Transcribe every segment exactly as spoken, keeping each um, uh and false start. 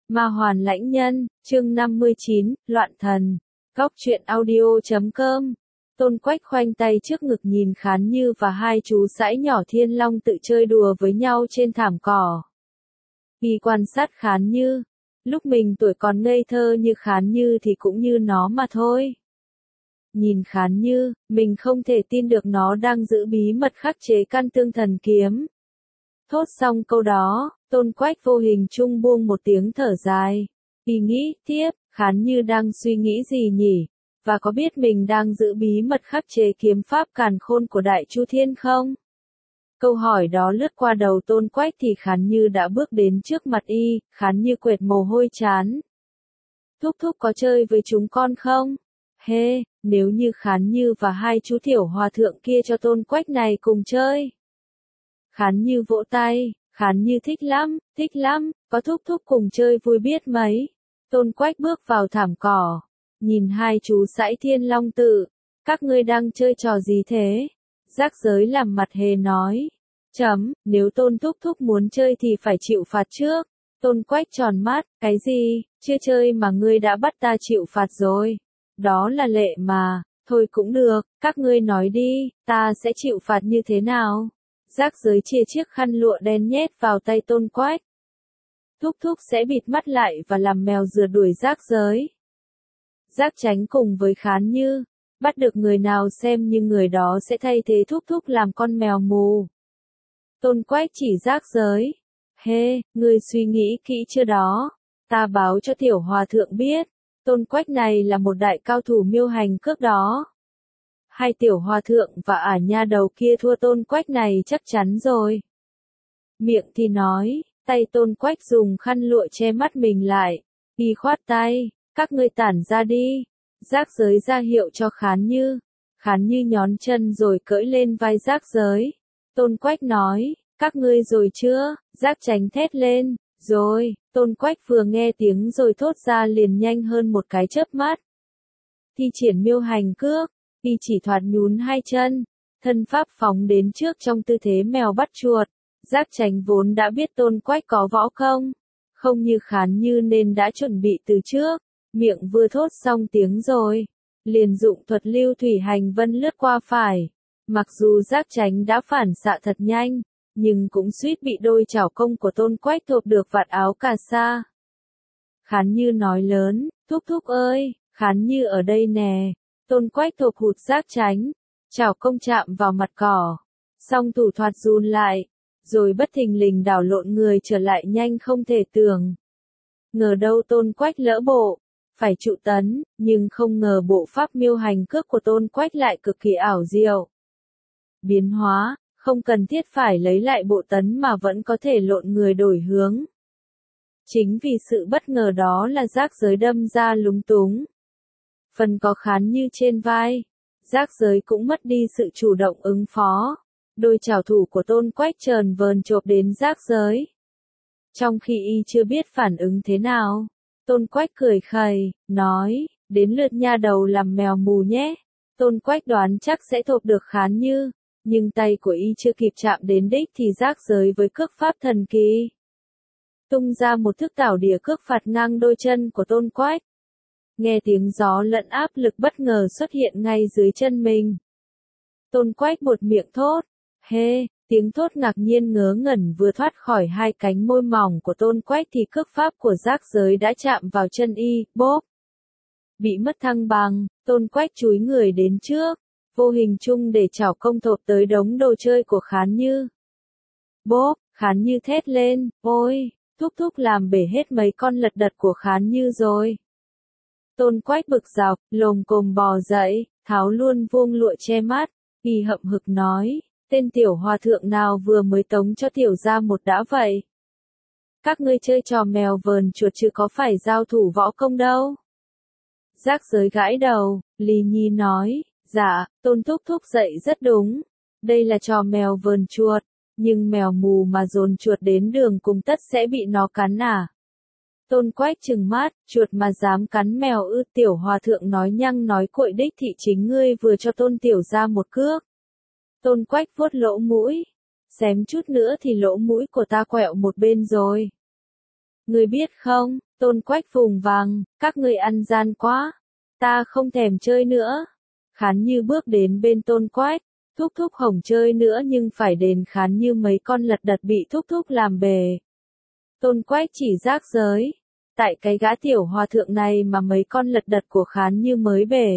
Ma Hoàn Lãnh Nhân, chương năm mươi chín, Loạn Thần. Góc truyện audio chấm com. Tôn Quách khoanh tay trước ngực nhìn Khán Như và hai chú sãi nhỏ Thiên Long tự chơi đùa với nhau trên thảm cỏ. Khi quan sát Khán Như, lúc mình tuổi còn ngây thơ như Khán Như thì cũng như nó mà thôi. Nhìn Khán Như, mình không thể tin được nó đang giữ bí mật khắc chế căn tương thần kiếm. Thốt xong câu đó, Tôn Quách vô hình chung buông một tiếng thở dài. Y nghĩ tiếp, Khán Như đang suy nghĩ gì nhỉ? Và có biết mình đang giữ bí mật khắc chế kiếm pháp càn khôn của Đại Chu Thiên không? Câu hỏi đó lướt qua đầu Tôn Quách thì Khán Như đã bước đến trước mặt y, Khán Như quệt mồ hôi chán. Thúc thúc có chơi với chúng con không? Hê, hey, nếu như Khán Như và hai chú tiểu hòa thượng kia cho Tôn Quách này cùng chơi. Khán Như vỗ tay, Khán Như thích lắm, thích lắm, có thúc thúc cùng chơi vui biết mấy. Tôn Quách bước vào thảm cỏ, nhìn hai chú sãi Thiên Long tự, các ngươi đang chơi trò gì thế? Giác Giới làm mặt hề nói, chấm, nếu Tôn thúc thúc muốn chơi thì phải chịu phạt trước. Tôn Quách tròn mắt, cái gì, chưa chơi mà ngươi đã bắt ta chịu phạt rồi. Đó là lệ mà, thôi cũng được, các ngươi nói đi, ta sẽ chịu phạt như thế nào? Giác Giới chia chiếc khăn lụa đen nhét vào tay Tôn Quách. Thúc thúc sẽ bịt mắt lại và làm mèo rượt đuổi Giác Giới. Giác Chánh cùng với Khán Như, bắt được người nào xem như người đó sẽ thay thế thúc thúc làm con mèo mù. Tôn Quách chỉ Giác Giới. Hê, hey, ngươi suy nghĩ kỹ chưa đó? Ta báo cho tiểu hòa thượng biết, Tôn Quách này là một đại cao thủ miêu hành cước đó. Hai tiểu hòa thượng và ả nha đầu kia thua Tôn Quách này chắc chắn rồi. Miệng thì nói, tay Tôn Quách dùng khăn lụa che mắt mình lại. Y khoát tay, các ngươi tản ra đi. Giác Giới ra hiệu cho Khán Như. Khán Như nhón chân rồi cưỡi lên vai Giác Giới. Tôn Quách nói, các ngươi rồi chưa? Giác Chánh thét lên, rồi. Tôn Quách vừa nghe tiếng rồi thốt ra liền nhanh hơn một cái chớp mắt. Thi triển miêu hành cước. Y chỉ thoạt nhún hai chân, thân pháp phóng đến trước trong tư thế mèo bắt chuột. Giác Chánh vốn đã biết Tôn Quách có võ công, không như Khán Như nên đã chuẩn bị từ trước, miệng vừa thốt xong tiếng rồi, liền dụng thuật lưu thủy hành vân lướt qua phải. Mặc dù Giác Chánh đã phản xạ thật nhanh, nhưng cũng suýt bị đôi chảo công của Tôn Quách thộp được vạt áo cà sa. Khán Như nói lớn, thúc thúc ơi, Khán Như ở đây nè. Tôn Quách thộp hụt Giác Chánh, chảo công chạm vào mặt cỏ, song thủ thoạt run lại, rồi bất thình lình đảo lộn người trở lại nhanh không thể tưởng. Ngờ đâu Tôn Quách lỡ bộ, phải trụ tấn, nhưng không ngờ bộ pháp miêu hành cước của Tôn Quách lại cực kỳ ảo diệu. Biến hóa, không cần thiết phải lấy lại bộ tấn mà vẫn có thể lộn người đổi hướng. Chính vì sự bất ngờ đó là Giác Giới đâm ra lúng túng. Phần có Khán Như trên vai, Giác Giới cũng mất đi sự chủ động ứng phó. Đôi chảo thủ của Tôn Quách trờn vờn chộp đến Giác Giới. Trong khi y chưa biết phản ứng thế nào, Tôn Quách cười khẩy, nói, đến lượt nha đầu làm mèo mù nhé. Tôn Quách đoán chắc sẽ thộp được Khán Như, nhưng tay của y chưa kịp chạm đến đích thì Giác Giới với cước pháp thần kỳ tung ra một thức tảo đỉa cước phạt ngang đôi chân của Tôn Quách. Nghe tiếng gió lẫn áp lực bất ngờ xuất hiện ngay dưới chân mình. Tôn Quách buột miệng thốt, hê, hey, tiếng thốt ngạc nhiên ngớ ngẩn vừa thoát khỏi hai cánh môi mỏng của Tôn Quách thì cước pháp của Giác Giới đã chạm vào chân y, bốp. Bị mất thăng bằng, Tôn Quách chúi người đến trước, vô hình chung để chảo công thộp tới đống đồ chơi của Khán Như. Bốp, Khán Như thét lên, ôi, thúc thúc làm bể hết mấy con lật đật của Khán Như rồi. Tôn Quách bực dọc, lồm cồm bò dậy, tháo luôn vuông lụa che mắt, y hậm hực nói, tên tiểu hòa thượng nào vừa mới tống cho tiểu ra một đã vậy. Các ngươi chơi trò mèo vờn chuột chứ có phải giao thủ võ công đâu. Giác Giới gãi đầu, lì nhi nói, dạ, Tôn thúc thúc dậy rất đúng, đây là trò mèo vờn chuột, nhưng mèo mù mà dồn chuột đến đường cùng tất sẽ bị nó cắn à. Tôn Quách trừng mắt, chuột mà dám cắn mèo ư? Tiểu hòa thượng nói nhăng nói cuội đích thị chính ngươi vừa cho Tôn tiểu ra một cước. Tôn Quách vuốt lỗ mũi, xém chút nữa thì lỗ mũi của ta quẹo một bên rồi. Ngươi biết không, Tôn Quách vùng vằng, các ngươi ăn gian quá, ta không thèm chơi nữa. Khán Như bước đến bên Tôn Quách, thúc thúc hổng chơi nữa nhưng phải đền Khán Như mấy con lật đật bị thúc thúc làm bể. Tôn Quách chỉ rác giới, tại cái gã tiểu hòa thượng này mà mấy con lật đật của Khán Như mới bể.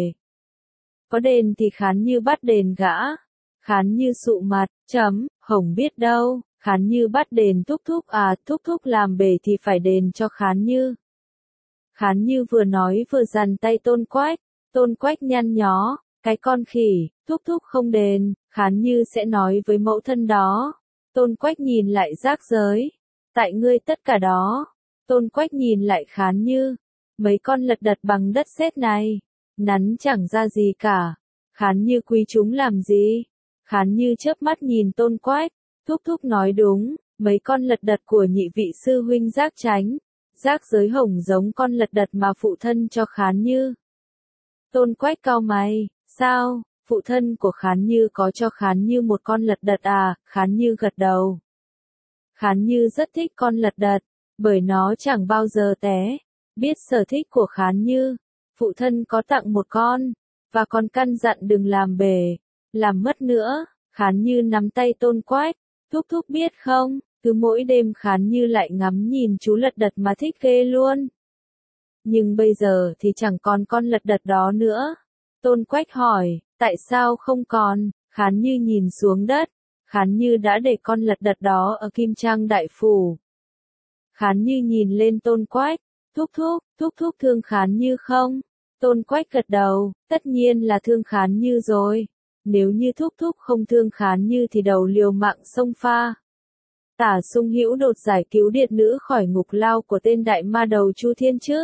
Có đền thì Khán Như bắt đền gã. Khán Như sụ mặt, chấm, hổng biết đâu, Khán Như bắt đền thúc thúc à, thúc thúc làm bể thì phải đền cho Khán Như. Khán Như vừa nói vừa giằng tay Tôn Quách, Tôn Quách nhăn nhó, cái con khỉ, thúc thúc không đền, Khán Như sẽ nói với mẫu thân đó. Tôn Quách nhìn lại rác giới, tại ngươi tất cả đó. Tôn Quách nhìn lại Khán Như, mấy con lật đật bằng đất sét này, nắn chẳng ra gì cả. Khán Như quý chúng làm gì? Khán Như chớp mắt nhìn Tôn Quách, thúc thúc nói đúng, mấy con lật đật của nhị vị sư huynh rác tránh, rác giới hồng giống con lật đật mà phụ thân cho Khán Như. Tôn Quách cau mày, sao, phụ thân của Khán Như có cho Khán Như một con lật đật à? Khán Như gật đầu. Khán Như rất thích con lật đật, bởi nó chẳng bao giờ té. Biết sở thích của Khán Như, phụ thân có tặng một con, và còn căn dặn đừng làm bể, làm mất nữa. Khán Như nắm tay Tôn Quách, thúc thúc biết không, cứ mỗi đêm Khán Như lại ngắm nhìn chú lật đật mà thích ghê luôn. Nhưng bây giờ thì chẳng còn con lật đật đó nữa. Tôn Quách hỏi, tại sao không còn? Khán Như nhìn xuống đất, Khán Như đã để con lật đật đó ở Kim Trang Đại Phủ. Khán Như nhìn lên Tôn Quách, thúc thúc, thúc thúc thương Khán Như không? Tôn Quách gật đầu, tất nhiên là thương Khán Như rồi. Nếu như thúc thúc không thương Khán Như thì đầu liều mạng xông pha. Tả Sung Hữu đột giải cứu điệt nữ khỏi ngục lao của tên đại ma đầu Chu Thiên chứ.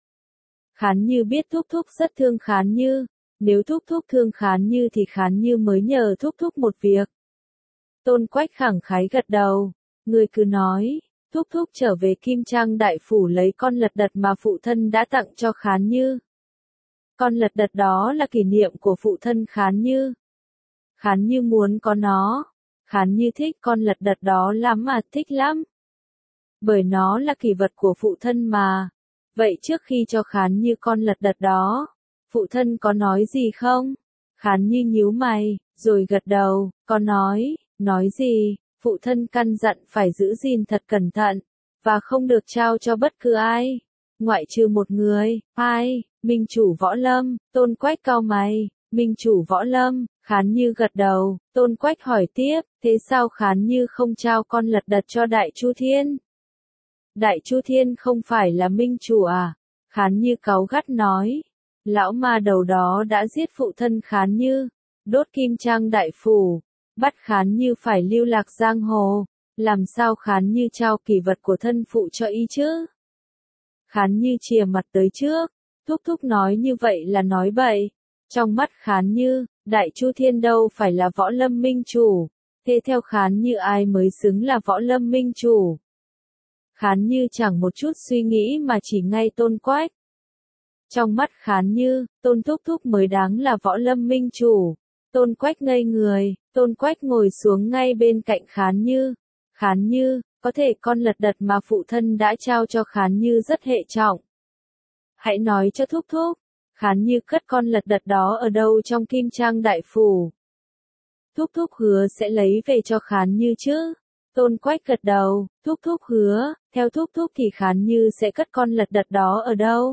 Khán Như biết thúc thúc rất thương Khán Như, nếu thúc thúc thương Khán Như thì Khán Như mới nhờ thúc thúc một việc. Tôn Quách khẳng khái gật đầu, người cứ nói, thúc thúc trở về Kim Trang Đại Phủ lấy con lật đật mà phụ thân đã tặng cho Khán Như. Con lật đật đó là kỷ niệm của phụ thân Khán Như. Khán Như muốn có nó. Khán Như thích con lật đật đó lắm mà, thích lắm. Bởi nó là kỷ vật của phụ thân mà. Vậy trước khi cho Khán Như con lật đật đó, phụ thân có nói gì không? Khán Như nhíu mày, rồi gật đầu, có nói, nói gì? Phụ thân căn dặn phải giữ gìn thật cẩn thận, và không được trao cho bất cứ ai, ngoại trừ một người. Ai? Minh chủ Võ Lâm. Tôn Quách cau mày, Minh chủ Võ Lâm. Khán Như gật đầu, Tôn Quách hỏi tiếp, thế sao Khán Như không trao con lật đật cho Đại Chu Thiên? Đại Chu Thiên không phải là minh chủ à? Khán Như cáu gắt nói, lão ma đầu đó đã giết phụ thân Khán Như, đốt Kim Trang Đại Phủ, bắt Khán Như phải lưu lạc giang hồ, làm sao Khán Như trao kỷ vật của thân phụ cho y chứ? Khán Như chìa mặt tới trước, thúc thúc nói như vậy là nói bậy. Trong mắt Khán Như, Đại Chu Thiên đâu phải là Võ Lâm minh chủ, thế theo Khán Như ai mới xứng là Võ Lâm minh chủ? Khán Như chẳng một chút suy nghĩ mà chỉ ngay Tôn Quách. Trong mắt Khán Như, Tôn thúc thúc mới đáng là Võ Lâm minh chủ. Tôn Quách ngây người, Tôn Quách ngồi xuống ngay bên cạnh Khán Như. Khán Như, có thể con lật đật mà phụ thân đã trao cho Khán Như rất hệ trọng. Hãy nói cho thúc thúc, Khán Như cất con lật đật đó ở đâu trong Kim Trang Đại Phủ? Thúc thúc hứa sẽ lấy về cho Khán Như chứ? Tôn Quách gật đầu, thúc thúc hứa, theo thúc thúc thì Khán Như sẽ cất con lật đật đó ở đâu?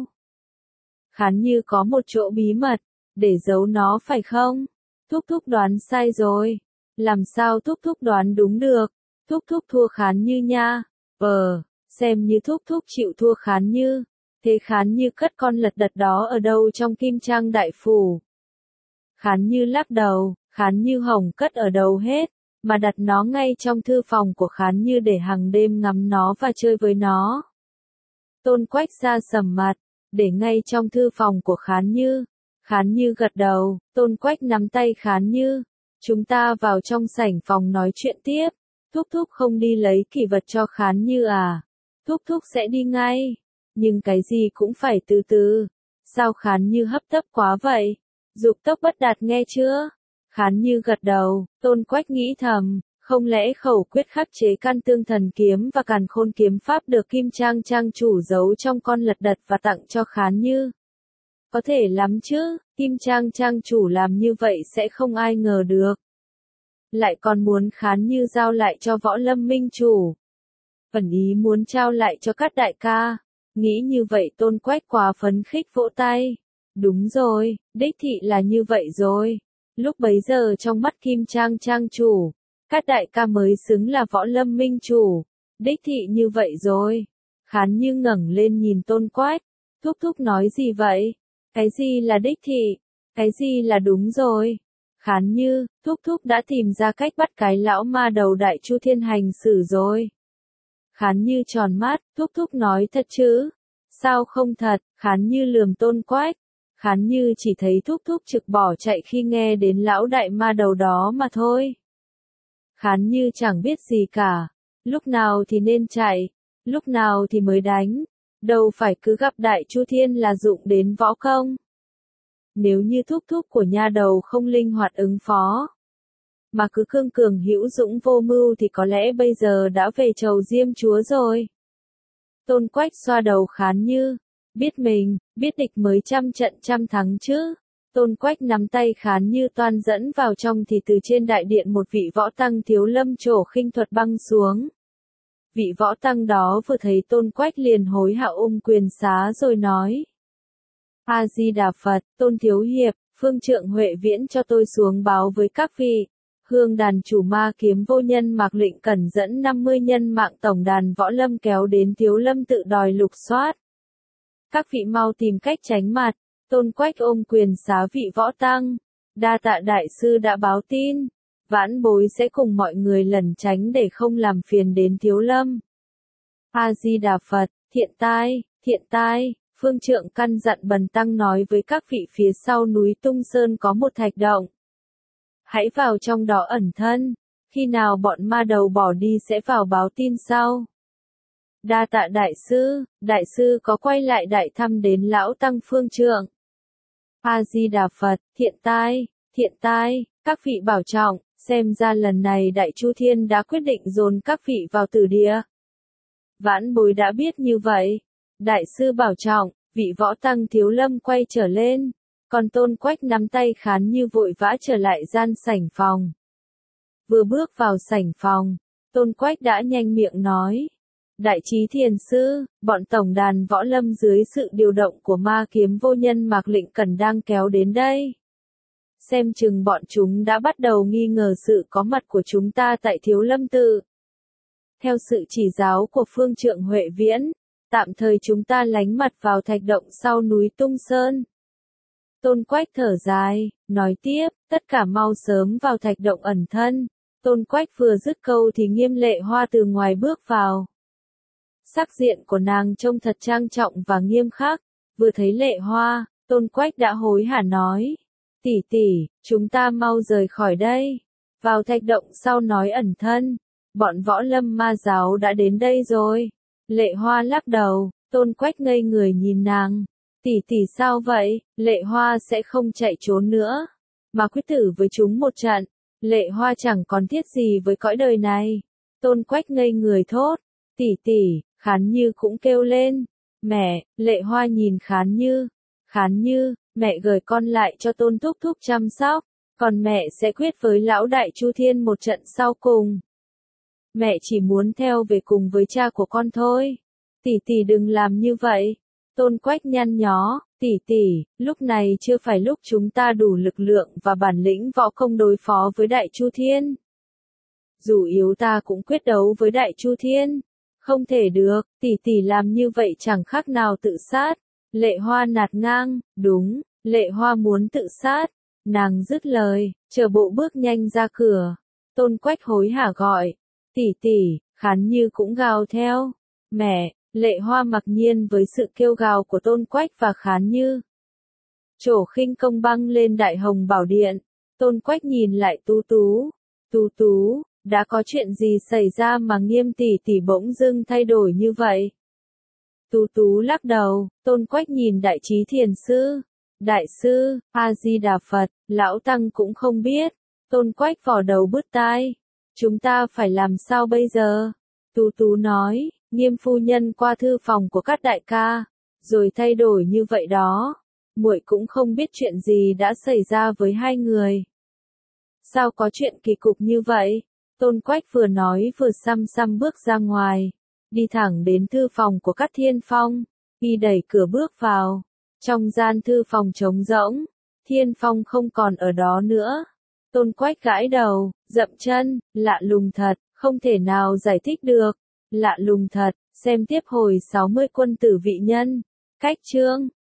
Khán Như có một chỗ bí mật, để giấu nó phải không? Thúc thúc đoán sai rồi. Làm sao thúc thúc đoán đúng được? Thúc thúc thua Khán Như nha. Ờ, xem như thúc thúc chịu thua Khán Như. Thế Khán Như cất con lật đật đó ở đâu trong Kim Trang Đại Phủ? Khán Như lắc đầu, Khán Như hỏng cất ở đâu hết, mà đặt nó ngay trong thư phòng của Khán Như để hàng đêm ngắm nó và chơi với nó. Tôn Quách ra sầm mặt, để ngay trong thư phòng của Khán Như. Khán Như gật đầu, Tôn Quách nắm tay Khán Như. Chúng ta vào trong sảnh phòng nói chuyện tiếp. Thúc thúc không đi lấy kỷ vật cho Khán Như à? Thúc thúc sẽ đi ngay. Nhưng cái gì cũng phải từ từ. Sao Khán Như hấp tấp quá vậy? Dục tốc bất đạt nghe chưa? Khán Như gật đầu, Tôn Quách nghĩ thầm, Không lẽ khẩu quyết khắc chế can tương thần kiếm và càn khôn kiếm pháp được Kim Trang Trang chủ giấu trong con lật đật và tặng cho Khán Như? Có thể lắm chứ, Kim Trang Trang chủ làm như vậy sẽ không ai ngờ được. Lại còn muốn Khán Như giao lại cho Võ Lâm Minh chủ. Ẩn ý muốn trao lại cho các đại ca. Nghĩ như vậy Tôn Quách quá phấn khích vỗ tay. Đúng rồi, đích thị là như vậy rồi. Lúc bấy giờ trong mắt Kim Trang Trang chủ, các đại ca mới xứng là Võ Lâm Minh chủ. Đích thị như vậy rồi. Khán Như ngẩng lên nhìn Tôn Quách. Thúc thúc nói gì vậy? Cái gì là đích thị? Cái gì là đúng rồi? Khán Như, thúc thúc đã tìm ra cách bắt cái lão ma đầu Đại Chu Thiên hành xử rồi. Khán Như tròn mắt, thúc thúc nói thật chứ? Sao không thật? Khán Như lườm Tôn Quách. Khán Như chỉ thấy thúc thúc trực bỏ chạy khi nghe đến lão đại ma đầu đó mà thôi. Khán Như chẳng biết gì cả. Lúc nào thì nên chạy, lúc nào thì mới đánh. Đâu phải cứ gặp Đại Chu Thiên là dụng đến võ công. Nếu như thúc thúc của nha đầu không linh hoạt ứng phó, mà cứ cương cường hữu dũng vô mưu thì có lẽ bây giờ đã về chầu Diêm Chúa rồi. Tôn Quách xoa đầu Khán Như. Biết mình, biết địch mới trăm trận trăm thắng chứ. Tôn Quách nắm tay Khán Như toan dẫn vào trong thì từ trên đại điện một vị võ tăng thiếu lâm trổ khinh thuật băng xuống. Vị võ tăng đó vừa thấy Tôn Quách liền hối hả ôm quyền xá rồi nói. A-di-đà Phật, Tôn Thiếu Hiệp, Phương Trượng Huệ Viễn cho tôi xuống báo với các vị. Hương đàn chủ Ma Kiếm vô nhân Mạc Lệnh Cẩn dẫn năm mươi nhân mạng tổng đàn võ lâm kéo đến Thiếu Lâm tự đòi lục soát. Các vị mau tìm cách tránh mặt. Tôn Quách ôm quyền xá vị võ tăng. Đa tạ đại sư đã báo tin. Vãn bối sẽ cùng mọi người lẩn tránh để không làm phiền đến Thiếu Lâm. A-di-đà Phật, thiện tai, thiện tai. Phương Trượng căn dặn bần tăng nói với các vị phía sau núi Tung Sơn có một thạch động. Hãy vào trong đó ẩn thân. Khi nào bọn ma đầu bỏ đi sẽ vào báo tin sau. Đa tạ đại sư, đại sư có quay lại đại thăm đến lão tăng Phương Trượng. A-di-đà Phật, thiện tai, thiện tai, các vị bảo trọng, xem ra lần này Đại Chu Thiên đã quyết định dồn các vị vào tử địa. Vãn bối đã biết như vậy. Đại sư bảo trọng, vị võ tăng thiếu lâm quay trở lên. Còn Tôn Quách nắm tay Khán Như vội vã trở lại gian sảnh phòng. Vừa bước vào sảnh phòng, Tôn Quách đã nhanh miệng nói. Đại trí thiền sư, bọn tổng đàn võ lâm dưới sự điều động của Ma Kiếm vô nhân Mạc Lệnh Cẩn đang kéo đến đây. Xem chừng bọn chúng đã bắt đầu nghi ngờ sự có mặt của chúng ta tại Thiếu Lâm tự. Theo sự chỉ giáo của Phương Trượng Huệ Viễn, tạm thời chúng ta lánh mặt vào thạch động sau núi Tung Sơn. Tôn Quách thở dài, nói tiếp, tất cả mau sớm vào thạch động ẩn thân. Tôn Quách vừa dứt câu thì Nghiêm Lệ Hoa từ ngoài bước vào. Sắc diện của nàng trông thật trang trọng và nghiêm khắc. Vừa thấy Lệ Hoa, Tôn Quách đã hối hả nói. Tỷ tỷ, chúng ta mau rời khỏi đây. Vào thạch động sau nói ẩn thân. Bọn võ lâm ma giáo đã đến đây rồi. Lệ Hoa lắc đầu, Tôn Quách ngây người nhìn nàng. Tỷ tỷ sao vậy? Lệ Hoa sẽ không chạy trốn nữa, mà quyết tử với chúng một trận. Lệ Hoa chẳng còn thiết gì với cõi đời này. Tôn Quách ngây người thốt. Tỷ tỷ, Khán Như cũng kêu lên. Mẹ, Lệ Hoa nhìn Khán Như. Khán Như, mẹ gửi con lại cho Tôn thúc thúc chăm sóc. Còn mẹ sẽ quyết với lão Đại Chu Thiên một trận sau cùng. Mẹ chỉ muốn theo về cùng với cha của con thôi. Tỷ tỷ đừng làm như vậy. Tôn Quách nhăn nhó, tỷ tỷ, lúc này chưa phải lúc chúng ta đủ lực lượng và bản lĩnh võ công đối phó với Đại Chu Thiên. Dù yếu ta cũng quyết đấu với Đại Chu Thiên. Không thể được, tỷ tỷ làm như vậy chẳng khác nào tự sát. Lệ Hoa nạt ngang, đúng, Lệ Hoa muốn tự sát. Nàng dứt lời, chờ bộ bước nhanh ra cửa. Tôn Quách hối hả gọi, tỷ tỷ, Khán Như cũng gào theo. Mẹ, Lệ Hoa mặc nhiên với sự kêu gào của Tôn Quách và Khán Như. Trổ khinh công băng lên Đại Hồng Bảo Điện. Tôn Quách nhìn lại Tú Tú. Tú Tú, đã có chuyện gì xảy ra mà Nghiêm tỷ tỷ bỗng dưng thay đổi như vậy? Tú Tú lắc đầu. Tôn Quách nhìn Đại Trí Thiền sư. Đại sư, A-di-đà Phật, lão tăng cũng không biết. Tôn Quách vò đầu bứt tai. Chúng ta phải làm sao bây giờ? Tú Tú nói, Nghiêm phu nhân qua thư phòng của các đại ca, rồi thay đổi như vậy đó. Muội cũng không biết chuyện gì đã xảy ra với hai người. Sao có chuyện kỳ cục như vậy? Tôn Quách vừa nói vừa xăm xăm bước ra ngoài, đi thẳng đến thư phòng của Cát Thiên Phong, y đẩy cửa bước vào. Trong gian thư phòng trống rỗng, Thiên Phong không còn ở đó nữa. Tôn Quách gãi đầu, dậm chân, lạ lùng thật, không thể nào giải thích được. Lạ lùng thật, xem tiếp hồi sáu mươi quân tử vị nhân. Cách chương